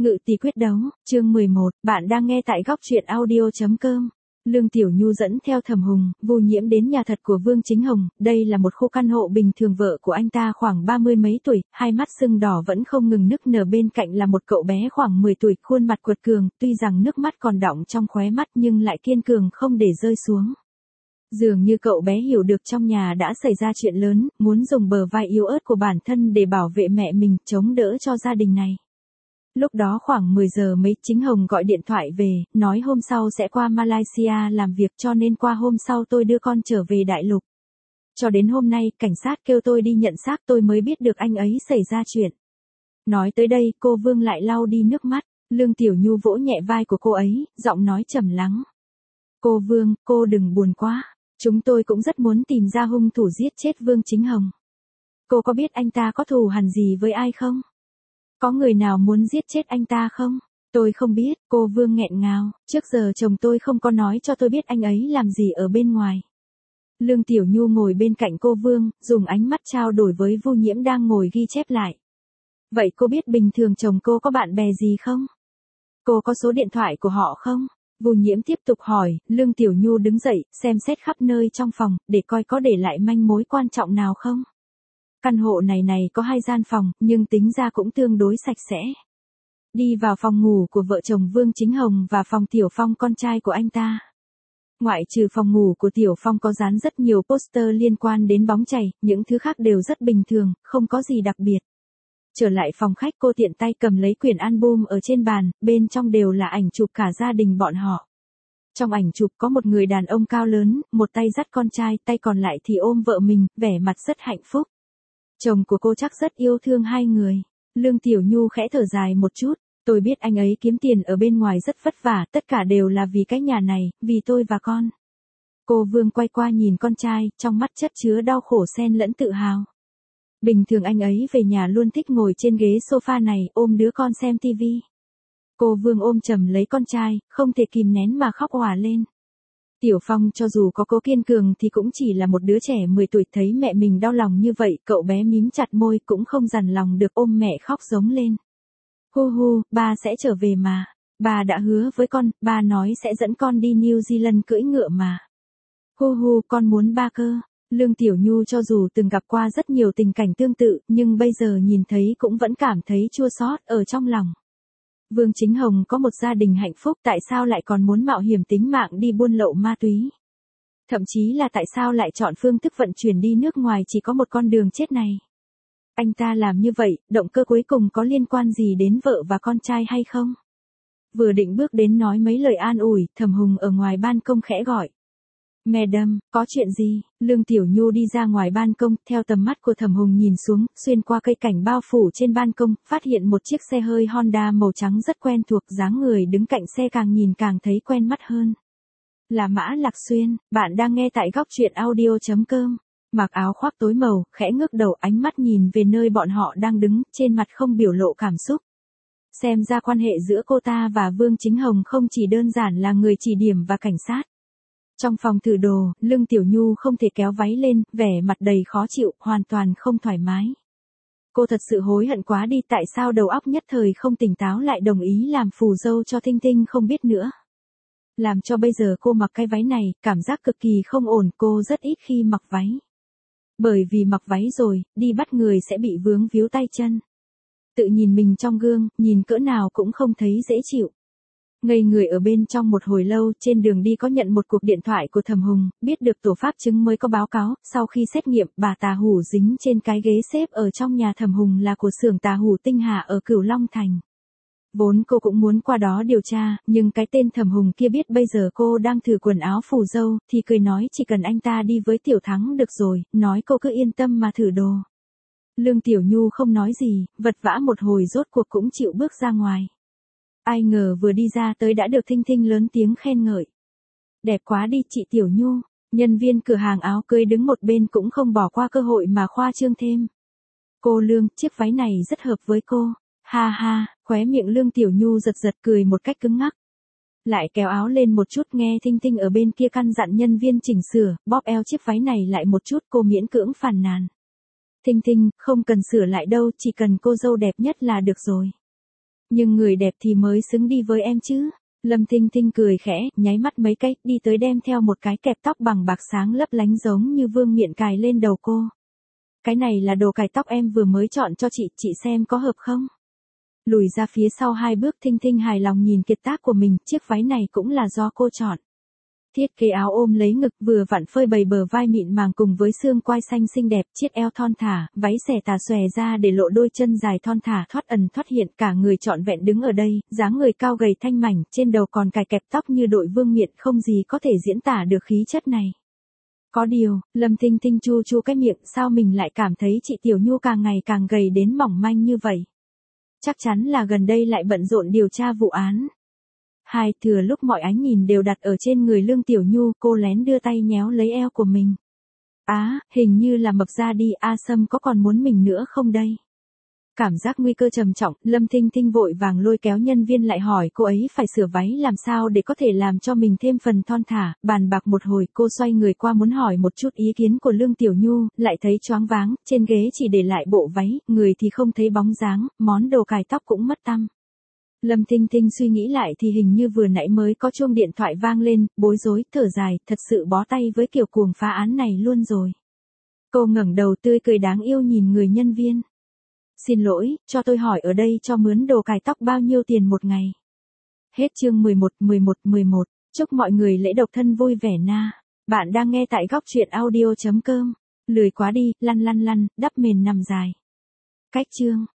Ngự tỷ quyết đấu, chương 11, bạn đang nghe tại góc truyện audio.com. Lương Tiểu Nhu dẫn theo Thẩm Hùng, Vu Nhiễm đến nhà thật của Vương Chính Hồng, đây là một khu căn hộ bình thường, vợ của anh ta khoảng 30 mấy tuổi, hai mắt sưng đỏ vẫn không ngừng nức nở, bên cạnh là một cậu bé khoảng 10 tuổi, khuôn mặt quật cường, tuy rằng nước mắt còn đọng trong khóe mắt nhưng lại kiên cường không để rơi xuống. Dường như cậu bé hiểu được trong nhà đã xảy ra chuyện lớn, muốn dùng bờ vai yếu ớt của bản thân để bảo vệ mẹ mình, chống đỡ cho gia đình này. Lúc đó khoảng 10 giờ mấy, Chính Hồng gọi điện thoại về, nói hôm sau sẽ qua Malaysia làm việc, cho nên qua hôm sau tôi đưa con trở về đại lục. Cho đến hôm nay, cảnh sát kêu tôi đi nhận xác, tôi mới biết được anh ấy xảy ra chuyện. Nói tới đây, cô Vương lại lau đi nước mắt, Lương Tiểu Nhu vỗ nhẹ vai của cô ấy, giọng nói trầm lắng. Cô Vương, cô đừng buồn quá, chúng tôi cũng rất muốn tìm ra hung thủ giết chết Vương Chính Hồng. Cô có biết anh ta có thù hằn gì với ai không? Có người nào muốn giết chết anh ta không? Tôi không biết, cô Vương nghẹn ngào, trước giờ chồng tôi không có nói cho tôi biết anh ấy làm gì ở bên ngoài. Lương Tiểu Nhu ngồi bên cạnh cô Vương, dùng ánh mắt trao đổi với Vu Nhiễm đang ngồi ghi chép lại. Vậy cô biết bình thường chồng cô có bạn bè gì không? Cô có số điện thoại của họ không? Vu Nhiễm tiếp tục hỏi, Lương Tiểu Nhu đứng dậy, xem xét khắp nơi trong phòng, để coi có để lại manh mối quan trọng nào không. Căn hộ này có 2 gian phòng, nhưng tính ra cũng tương đối sạch sẽ. Đi vào phòng ngủ của vợ chồng Vương Chính Hồng và phòng Tiểu Phong, con trai của anh ta. Ngoại trừ phòng ngủ của Tiểu Phong có dán rất nhiều poster liên quan đến bóng chày, những thứ khác đều rất bình thường, không có gì đặc biệt. Trở lại phòng khách, cô tiện tay cầm lấy quyển album ở trên bàn, bên trong đều là ảnh chụp cả gia đình bọn họ. Trong ảnh chụp có một người đàn ông cao lớn, một tay dắt con trai, tay còn lại thì ôm vợ mình, vẻ mặt rất hạnh phúc. Chồng của cô chắc rất yêu thương hai người. Lương Tiểu Nhu khẽ thở dài một chút, tôi biết anh ấy kiếm tiền ở bên ngoài rất vất vả, tất cả đều là vì cái nhà này, vì tôi và con. Cô Vương quay qua nhìn con trai, trong mắt chất chứa đau khổ xen lẫn tự hào. Bình thường anh ấy về nhà luôn thích ngồi trên ghế sofa này, ôm đứa con xem tivi. Cô Vương ôm chầm lấy con trai, không thể kìm nén mà khóc òa lên. Tiểu Phong cho dù có cố kiên cường thì cũng chỉ là một đứa trẻ 10 tuổi, thấy mẹ mình đau lòng như vậy, cậu bé mím chặt môi cũng không dằn lòng được, ôm mẹ khóc giống lên. Hu hu, ba sẽ trở về mà. Ba đã hứa với con, ba nói sẽ dẫn con đi New Zealand cưỡi ngựa mà. Hu hu, con muốn ba cơ. Lương Tiểu Nhu cho dù từng gặp qua rất nhiều tình cảnh tương tự, nhưng bây giờ nhìn thấy cũng vẫn cảm thấy chua xót ở trong lòng. Vương Chính Hồng có một gia đình hạnh phúc, tại sao lại còn muốn mạo hiểm tính mạng đi buôn lậu ma túy? Thậm chí là tại sao lại chọn phương thức vận chuyển đi nước ngoài chỉ có một con đường chết này? Anh ta làm như vậy, động cơ cuối cùng có liên quan gì đến vợ và con trai hay không? Vừa định bước đến nói mấy lời an ủi, Thẩm Hùng ở ngoài ban công khẽ gọi. Madam, có chuyện gì? Lương Tiểu Nhu đi ra ngoài ban công, theo tầm mắt của Thẩm Hùng nhìn xuống, xuyên qua cây cảnh bao phủ trên ban công, phát hiện một chiếc xe hơi Honda màu trắng rất quen thuộc, dáng người đứng cạnh xe càng nhìn càng thấy quen mắt hơn. Là Mã Lạc Xuyên, bạn đang nghe tại góc truyện audio.com. Mặc áo khoác tối màu, khẽ ngước đầu, ánh mắt nhìn về nơi bọn họ đang đứng, trên mặt không biểu lộ cảm xúc. Xem ra quan hệ giữa cô ta và Vương Chính Hồng không chỉ đơn giản là người chỉ điểm và cảnh sát. Trong phòng thử đồ, Lương Tiểu Nhu không thể kéo váy lên, vẻ mặt đầy khó chịu, hoàn toàn không thoải mái. Cô thật sự hối hận quá đi, tại sao đầu óc nhất thời không tỉnh táo lại đồng ý làm phù dâu cho Tinh Tinh không biết nữa. Làm cho bây giờ cô mặc cái váy này, cảm giác cực kỳ không ổn, cô rất ít khi mặc váy. Bởi vì mặc váy rồi, đi bắt người sẽ bị vướng víu tay chân. Tự nhìn mình trong gương, nhìn cỡ nào cũng không thấy dễ chịu. Ngây người ở bên trong một hồi lâu, trên đường đi có nhận một cuộc điện thoại của Thẩm Hùng, biết được tổ pháp chứng mới có báo cáo, sau khi xét nghiệm, bà tà hủ dính trên cái ghế xếp ở trong nhà Thẩm Hùng là của xưởng tà hủ Tinh Hà ở Cửu Long Thành. Vốn cô cũng muốn qua đó điều tra, nhưng cái tên Thẩm Hùng kia biết bây giờ cô đang thử quần áo phù dâu, thì cười nói chỉ cần anh ta đi với Tiểu Thắng được rồi, nói cô cứ yên tâm mà thử đồ. Lương Tiểu Nhu không nói gì, vật vã một hồi rốt cuộc cũng chịu bước ra ngoài. Ai ngờ vừa đi ra tới đã được Thinh Thinh lớn tiếng khen ngợi. Đẹp quá đi chị Tiểu Nhu, nhân viên cửa hàng áo cưới đứng một bên cũng không bỏ qua cơ hội mà khoa trương thêm. Cô Lương, chiếc váy này rất hợp với cô. Ha ha, khóe miệng Lương Tiểu Nhu giật giật cười một cách cứng ngắc. Lại kéo áo lên một chút, nghe Thinh Thinh ở bên kia căn dặn nhân viên chỉnh sửa, bóp eo chiếc váy này lại một chút, cô miễn cưỡng phàn nàn. Thinh Thinh, không cần sửa lại đâu, chỉ cần cô dâu đẹp nhất là được rồi. Nhưng người đẹp thì mới xứng đi với em chứ. Lâm Tinh Tinh cười khẽ, nháy mắt mấy cái, đi tới đem theo một cái kẹp tóc bằng bạc sáng lấp lánh giống như vương miện cài lên đầu cô. Cái này là đồ cài tóc em vừa mới chọn cho chị xem có hợp không? Lùi ra phía sau 2 bước, Tinh Tinh hài lòng nhìn kiệt tác của mình, chiếc váy này cũng là do cô chọn. Thiết kế áo ôm lấy ngực, vừa vặn phơi bày bờ vai mịn màng cùng với xương quai xanh xinh đẹp, chiếc eo thon thả, váy xẻ tà xòe ra để lộ đôi chân dài thon thả thoát ẩn thoát hiện, cả người trọn vẹn đứng ở đây, dáng người cao gầy thanh mảnh, trên đầu còn cài kẹp tóc như đội vương miện, không gì có thể diễn tả được khí chất này. Có điều, Lâm Tinh Tinh chu chu cái miệng, sao mình lại cảm thấy chị Tiểu Nhu càng ngày càng gầy đến mỏng manh như vậy? Chắc chắn là gần đây lại bận rộn điều tra vụ án. Thừa lúc mọi ánh nhìn đều đặt ở trên người Lương Tiểu Nhu, cô lén đưa tay nhéo lấy eo của mình. Hình như là mập ra đi, A Sâm có còn muốn mình nữa không đây? Cảm giác nguy cơ trầm trọng, Lâm Tinh Tinh vội vàng lôi kéo nhân viên lại hỏi cô ấy phải sửa váy làm sao để có thể làm cho mình thêm phần thon thả, bàn bạc một hồi cô xoay người qua muốn hỏi một chút ý kiến của Lương Tiểu Nhu, lại thấy choáng váng, trên ghế chỉ để lại bộ váy, người thì không thấy bóng dáng, món đồ cài tóc cũng mất tăm. Lâm Tinh Tinh suy nghĩ lại thì hình như vừa nãy mới có chuông điện thoại vang lên, bối rối, thở dài, thật sự bó tay với kiểu cuồng phá án này luôn rồi. Cô ngẩng đầu tươi cười đáng yêu nhìn người nhân viên. Xin lỗi, cho tôi hỏi ở đây cho mướn đồ cài tóc bao nhiêu tiền một ngày? Hết chương 11. Chúc mọi người lễ độc thân vui vẻ na. Bạn đang nghe tại góc truyện audio.com. Lười quá đi, lăn, đắp mền nằm dài. Cách chương.